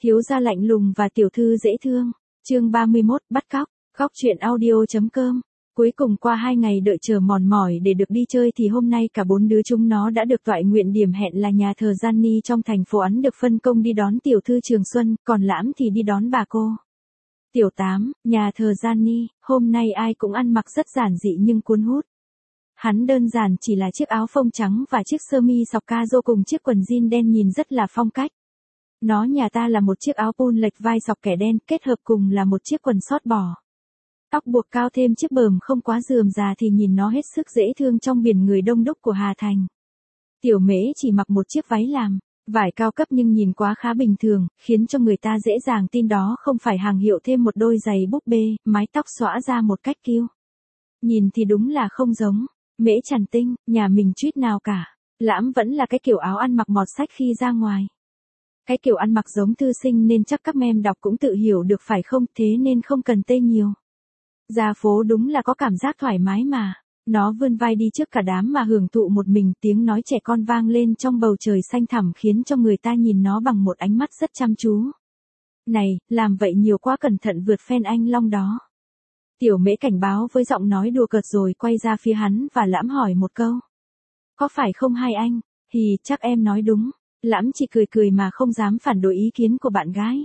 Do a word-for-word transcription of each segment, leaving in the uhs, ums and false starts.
Thiếu gia lạnh lùng và tiểu thư dễ thương. Chương ba mươi mốt, bắt cóc. Góc truyện audio.com. Cuối cùng qua hai ngày đợi chờ mòn mỏi để được đi chơi thì hôm nay cả bốn đứa chúng nó đã được toại nguyện điểm hẹn là nhà thờ Gianni trong thành phố Ấn được phân công đi đón tiểu thư Trường Xuân, còn Lãm thì đi đón bà cô. Tiểu tám, nhà thờ Gianni, hôm nay ai cũng ăn mặc rất giản dị nhưng cuốn hút. Hắn đơn giản chỉ là chiếc áo phông trắng và chiếc sơ mi sọc ca-rô cùng chiếc quần jean đen nhìn rất là phong cách. Nó nhà ta là một chiếc áo pun lệch vai sọc kẻ đen kết hợp cùng là một chiếc quần sót bò. Tóc buộc cao thêm chiếc bờm không quá rườm rà thì nhìn nó hết sức dễ thương trong biển người đông đúc của Hà Thành. Tiểu Mễ chỉ mặc một chiếc váy làm, vải cao cấp nhưng nhìn quá khá bình thường, khiến cho người ta dễ dàng tin đó không phải hàng hiệu, thêm một đôi giày búp bê, mái tóc xõa ra một cách kiêu. Nhìn thì đúng là không giống Mễ Trần Tinh, nhà mình chút nào cả. Lãm vẫn là cái kiểu áo ăn mặc mọt sách khi ra ngoài. Cái kiểu ăn mặc giống thư sinh nên chắc các mem đọc cũng tự hiểu được phải không, thế nên không cần tê nhiều. Ra phố đúng là có cảm giác thoải mái mà. Nó vươn vai đi trước cả đám mà hưởng thụ một mình, tiếng nói trẻ con vang lên trong bầu trời xanh thẳm khiến cho người ta nhìn nó bằng một ánh mắt rất chăm chú. Này, làm vậy nhiều quá, cẩn thận vượt phen anh Long đó. Tiểu Mễ cảnh báo với giọng nói đùa cợt rồi quay ra phía hắn và Lãm hỏi một câu. Có phải không hai anh? Hì, chắc em nói đúng. Lãm chỉ cười cười mà không dám phản đối ý kiến của bạn gái.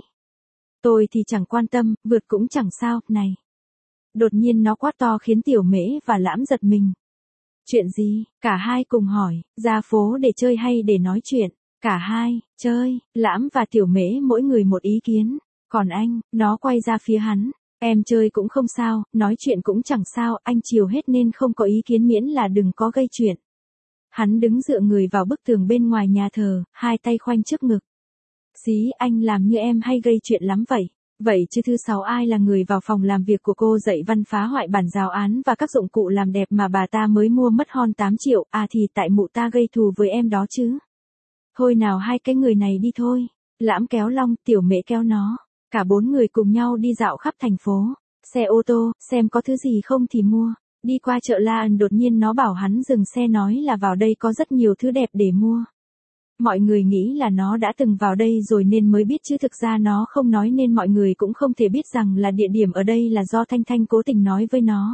Tôi thì chẳng quan tâm, vượt cũng chẳng sao, này. Đột nhiên nó quát to khiến Tiểu Mễ và Lãm giật mình. Chuyện gì? Cả hai cùng hỏi, ra phố để chơi hay để nói chuyện? Cả hai, chơi. Lãm và Tiểu Mễ mỗi người một ý kiến. Còn anh, nó quay ra phía hắn. Em chơi cũng không sao, nói chuyện cũng chẳng sao, anh chiều hết nên không có ý kiến miễn là đừng có gây chuyện. Hắn đứng dựa người vào bức tường bên ngoài nhà thờ, hai tay khoanh trước ngực. Xí, anh làm như em hay gây chuyện lắm vậy. Vậy chứ thứ sáu ai là người vào phòng làm việc của cô dạy văn phá hoại bản giáo án và các dụng cụ làm đẹp mà bà ta mới mua mất hon tám triệu, à thì tại mụ ta gây thù với em đó chứ. Thôi nào, hai cái người này đi thôi. Lãm kéo Long, Tiểu Mễ kéo nó. Cả bốn người cùng nhau đi dạo khắp thành phố. Xe ô tô, xem có thứ gì không thì mua. Đi qua chợ La Ân đột nhiên nó bảo hắn dừng xe, nói là vào đây có rất nhiều thứ đẹp để mua. Mọi người nghĩ là nó đã từng vào đây rồi nên mới biết chứ thực ra nó không nói nên mọi người cũng không thể biết rằng là địa điểm ở đây là do Thanh Thanh cố tình nói với nó.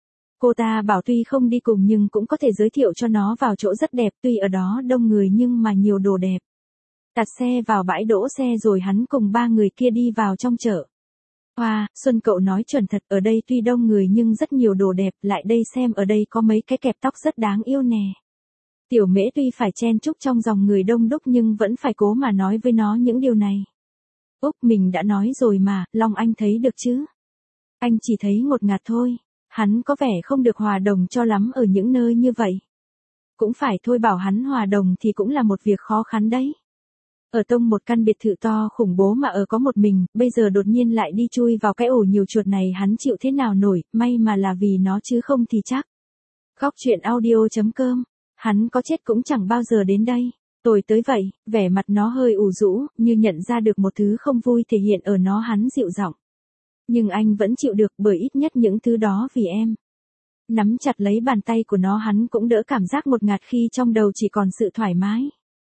Cô ta bảo tuy không đi cùng nhưng cũng có thể giới thiệu cho nó vào chỗ rất đẹp, tuy ở đó đông người nhưng mà nhiều đồ đẹp. Đặt xe vào bãi đỗ xe rồi hắn cùng ba người kia đi vào trong chợ. Hoa, wow, Xuân cậu nói chuẩn thật, ở đây tuy đông người nhưng rất nhiều đồ đẹp, lại đây xem ở đây có mấy cái kẹp tóc rất đáng yêu nè. Tiểu Mễ tuy phải chen chúc trong dòng người đông đúc nhưng vẫn phải cố mà nói với nó những điều này. Úc, mình đã nói rồi mà, Long anh thấy được chứ? Anh chỉ thấy ngột ngạt thôi, hắn có vẻ không được hòa đồng cho lắm ở những nơi như vậy. Cũng phải thôi, bảo hắn hòa đồng thì cũng là một việc khó khăn đấy. Ở tông một căn biệt thự to khủng bố mà ở có một mình, bây giờ đột nhiên lại đi chui vào cái ổ nhiều chuột này, hắn chịu thế nào nổi, may mà là vì nó chứ không thì chắc. Góc truyện audio.com. Hắn có chết cũng chẳng bao giờ đến đây. Tồi tới vậy, vẻ mặt nó hơi ủ rũ, như nhận ra được một thứ không vui thể hiện ở nó. Hắn dịu giọng. Nhưng anh vẫn chịu được, bởi ít nhất những thứ đó vì em. Nắm chặt lấy bàn tay của nó, hắn cũng đỡ cảm giác ngột ngạt khi trong đầu chỉ còn sự thoải mái.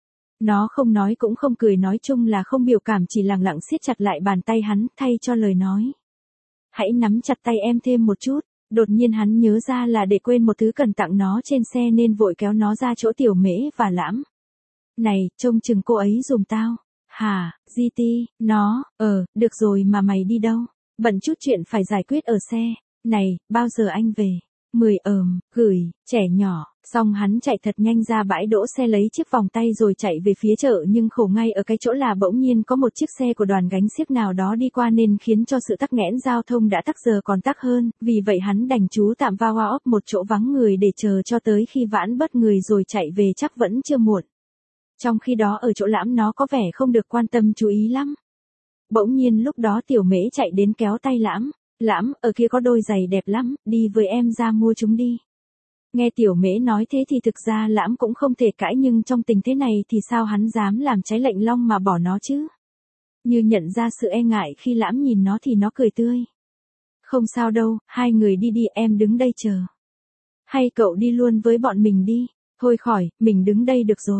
Nó không nói cũng không cười, nói chung là không biểu cảm, chỉ lặng lặng siết chặt lại bàn tay hắn, thay cho lời nói. Hãy nắm chặt tay em thêm một chút. Đột nhiên hắn nhớ ra là để quên một thứ cần tặng nó trên xe nên vội kéo nó ra chỗ Tiểu Mễ và Lãm. Này, trông chừng cô ấy giùm tao. Hả, giê tê, nó, ờ, được rồi mà mày đi đâu? Bận chút chuyện phải giải quyết ở xe. Này, bao giờ anh về? Mười ờm, gửi, trẻ nhỏ. Xong hắn chạy thật nhanh ra bãi đỗ xe lấy chiếc vòng tay rồi chạy về phía chợ, nhưng khổ ngay ở cái chỗ là bỗng nhiên có một chiếc xe của đoàn gánh xiếc nào đó đi qua nên khiến cho sự tắc nghẽn giao thông đã tắc giờ còn tắc hơn, vì vậy hắn đành trú tạm vào hoa ốc một chỗ vắng người để chờ cho tới khi vãn bớt người rồi chạy về, chắc vẫn chưa muộn. Trong khi đó ở chỗ Lãm nó có vẻ không được quan tâm chú ý lắm. Bỗng nhiên lúc đó Tiểu Mễ chạy đến kéo tay Lãm. Lãm, ở kia có đôi giày đẹp lắm, đi với em ra mua chúng đi. Nghe Tiểu Mễ nói thế thì thực ra Lãm cũng không thể cãi, nhưng trong tình thế này thì sao hắn dám làm trái lệnh Long mà bỏ nó chứ? Như nhận ra sự e ngại khi Lãm nhìn nó thì nó cười tươi. Không sao đâu, hai người đi đi, em đứng đây chờ. Hay cậu đi luôn với bọn mình đi. Thôi khỏi, mình đứng đây được rồi.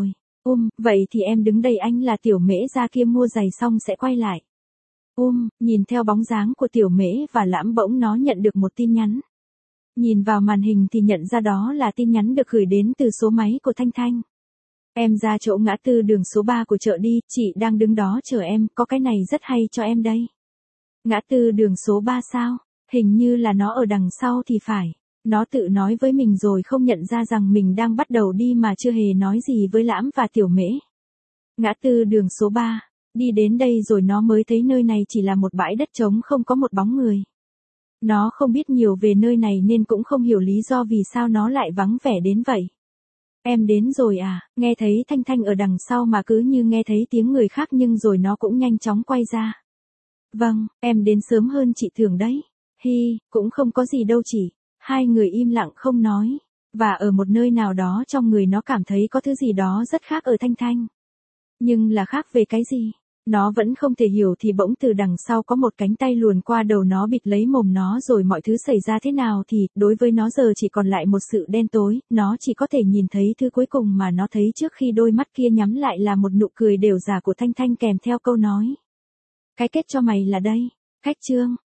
Um, vậy thì em đứng đây, anh là Tiểu Mễ ra kia mua giày xong sẽ quay lại. Um, nhìn theo bóng dáng của Tiểu Mễ và Lãm bỗng nó nhận được một tin nhắn. Nhìn vào màn hình thì nhận ra đó là tin nhắn được gửi đến từ số máy của Thanh Thanh. Em ra chỗ ngã tư đường số ba của chợ đi, chị đang đứng đó chờ em, có cái này rất hay cho em đây. Ngã tư đường số ba sao? Hình như là nó ở đằng sau thì phải. Nó tự nói với mình rồi không nhận ra rằng mình đang bắt đầu đi mà chưa hề nói gì với Lãm và Tiểu Mễ. Ngã tư đường số ba, đi đến đây rồi nó mới thấy nơi này chỉ là một bãi đất trống không có một bóng người. Nó không biết nhiều về nơi này nên cũng không hiểu lý do vì sao nó lại vắng vẻ đến vậy. Em đến rồi à, nghe thấy Thanh Thanh ở đằng sau mà cứ như nghe thấy tiếng người khác nhưng rồi nó cũng nhanh chóng quay ra. Vâng, em đến sớm hơn chị thường đấy. Hi, cũng không có gì đâu chị. Hai người im lặng không nói. Và ở một nơi nào đó trong người nó cảm thấy có thứ gì đó rất khác ở Thanh Thanh. Nhưng là khác về cái gì? Nó vẫn không thể hiểu thì bỗng từ đằng sau có một cánh tay luồn qua đầu nó bịt lấy mồm nó rồi mọi thứ xảy ra thế nào thì đối với nó giờ chỉ còn lại một sự đen tối, nó chỉ có thể nhìn thấy thứ cuối cùng mà nó thấy trước khi đôi mắt kia nhắm lại là một nụ cười đều giả của Thanh Thanh kèm theo câu nói. Cái kết cho mày là đây. Khách trương,